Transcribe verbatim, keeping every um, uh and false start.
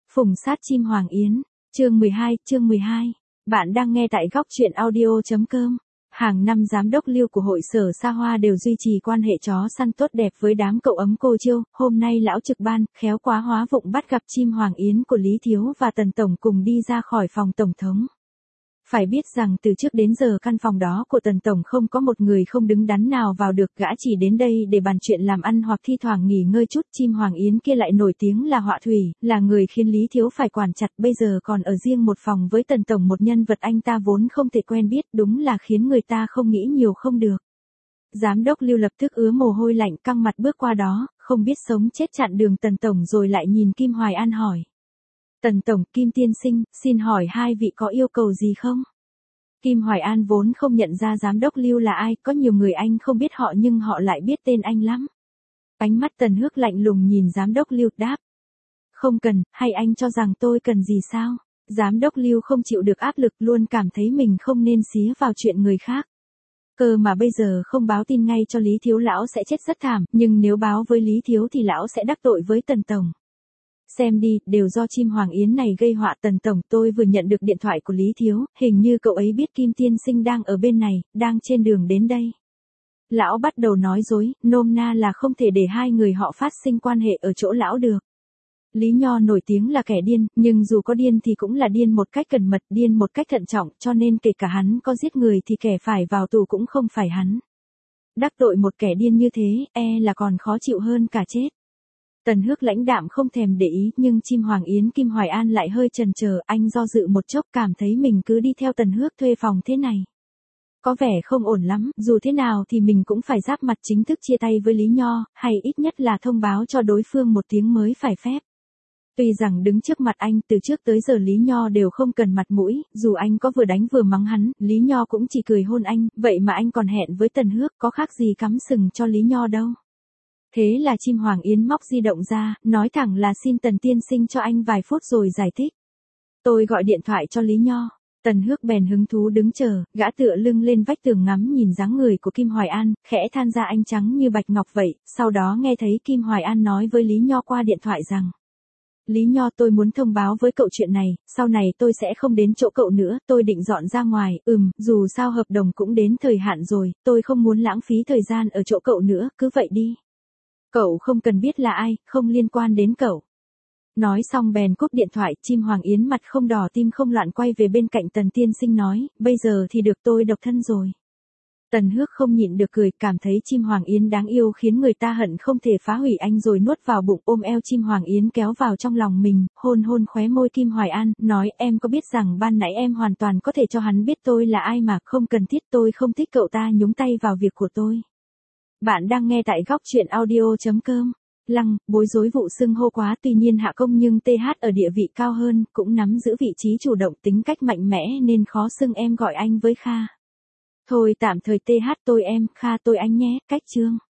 Phùng sát chim Hoàng Yến, chương mười hai, chương mười hai. Bạn đang nghe tại góc truyện audio chấm com. Hàng năm giám đốc Lưu của hội sở Sa Hoa đều duy trì quan hệ chó săn tốt đẹp với đám cậu ấm cô chiêu, hôm nay lão trực ban, khéo quá hóa vụng bắt gặp chim Hoàng Yến của Lý Thiếu và Tần Tổng cùng đi ra khỏi phòng Tổng thống. Phải biết rằng từ trước đến giờ căn phòng đó của Tần Tổng không có một người không đứng đắn nào vào được, gã chỉ đến đây để bàn chuyện làm ăn hoặc thi thoảng nghỉ ngơi chút. Chim Hoàng Yến kia lại nổi tiếng là họa thủy, là người khiến Lý Thiếu phải quản chặt, bây giờ còn ở riêng một phòng với Tần Tổng, một nhân vật anh ta vốn không thể quen biết, đúng là khiến người ta không nghĩ nhiều không được. Giám đốc Lưu lập tức ứa mồ hôi lạnh, căng mặt bước qua đó, không biết sống chết chặn đường Tần Tổng rồi lại nhìn Kim Hoài An hỏi. Tần Tổng, Kim tiên sinh, xin hỏi hai vị có yêu cầu gì không? Kim Hoài An vốn không nhận ra giám đốc Lưu là ai, có nhiều người anh không biết họ nhưng họ lại biết tên anh lắm. Ánh mắt Tần Hước lạnh lùng nhìn giám đốc Lưu, đáp. Không cần, hay anh cho rằng tôi cần gì sao? Giám đốc Lưu không chịu được áp lực, luôn cảm thấy mình không nên xía vào chuyện người khác. Cơ mà bây giờ không báo tin ngay cho Lý Thiếu lão sẽ chết rất thảm, nhưng nếu báo với Lý Thiếu thì lão sẽ đắc tội với Tần Tổng. Xem đi, đều do chim Hoàng Yến này gây họa. Tần Tổng, tôi vừa nhận được điện thoại của Lý Thiếu, hình như cậu ấy biết Kim tiên sinh đang ở bên này, đang trên đường đến đây. Lão bắt đầu nói dối, nôm na là không thể để hai người họ phát sinh quan hệ ở chỗ lão được. Lý Nho nổi tiếng là kẻ điên, nhưng dù có điên thì cũng là điên một cách cẩn mật, điên một cách thận trọng, cho nên kể cả hắn có giết người thì kẻ phải vào tù cũng không phải hắn. Đắc tội một kẻ điên như thế, e là còn khó chịu hơn cả chết. Tần Hước lãnh đạm không thèm để ý, nhưng chim Hoàng Yến Kim Hoài An lại hơi chần chờ, anh do dự một chốc, cảm thấy mình cứ đi theo Tần Hước thuê phòng thế này có vẻ không ổn lắm, dù thế nào thì mình cũng phải giáp mặt chính thức chia tay với Lý Nho, hay ít nhất là thông báo cho đối phương một tiếng mới phải phép. Tuy rằng đứng trước mặt anh từ trước tới giờ Lý Nho đều không cần mặt mũi, dù anh có vừa đánh vừa mắng hắn, Lý Nho cũng chỉ cười hôn anh, vậy mà anh còn hẹn với Tần Hước, có khác gì cắm sừng cho Lý Nho đâu. Thế là chim Hoàng Yến móc di động ra, nói thẳng là xin Tần tiên sinh cho anh vài phút rồi giải thích. Tôi gọi điện thoại cho Lý Nho. Tần Hước bèn hứng thú đứng chờ, gã tựa lưng lên vách tường ngắm nhìn dáng người của Kim Hoài An, khẽ than ra anh trắng như bạch ngọc vậy, sau đó nghe thấy Kim Hoài An nói với Lý Nho qua điện thoại rằng. Lý Nho, tôi muốn thông báo với cậu chuyện này, sau này tôi sẽ không đến chỗ cậu nữa, tôi định dọn ra ngoài, ừm, dù sao hợp đồng cũng đến thời hạn rồi, tôi không muốn lãng phí thời gian ở chỗ cậu nữa, cứ vậy đi. Cậu không cần biết là ai, không liên quan đến cậu. Nói xong bèn cúp điện thoại, chim Hoàng Yến mặt không đỏ tim không loạn quay về bên cạnh Tần tiên sinh nói, bây giờ thì được tôi độc thân rồi. Tần Hước không nhịn được cười, cảm thấy chim Hoàng Yến đáng yêu khiến người ta hận không thể phá hủy anh rồi nuốt vào bụng, ôm eo chim Hoàng Yến kéo vào trong lòng mình, hôn hôn khóe môi Kim Hoài An, nói em có biết rằng ban nãy em hoàn toàn có thể cho hắn biết tôi là ai mà, không cần thiết, tôi không thích cậu ta nhúng tay vào việc của tôi. Bạn đang nghe tại góc truyện audio chấm com. Lăng, bối rối vụ xưng hô quá, tuy nhiên Hạ Công nhưng tê hát ở địa vị cao hơn, cũng nắm giữ vị trí chủ động, tính cách mạnh mẽ nên khó xưng em gọi anh với Kha. Thôi tạm thời tê hát tôi em, Kha tôi anh nhé, cách chương.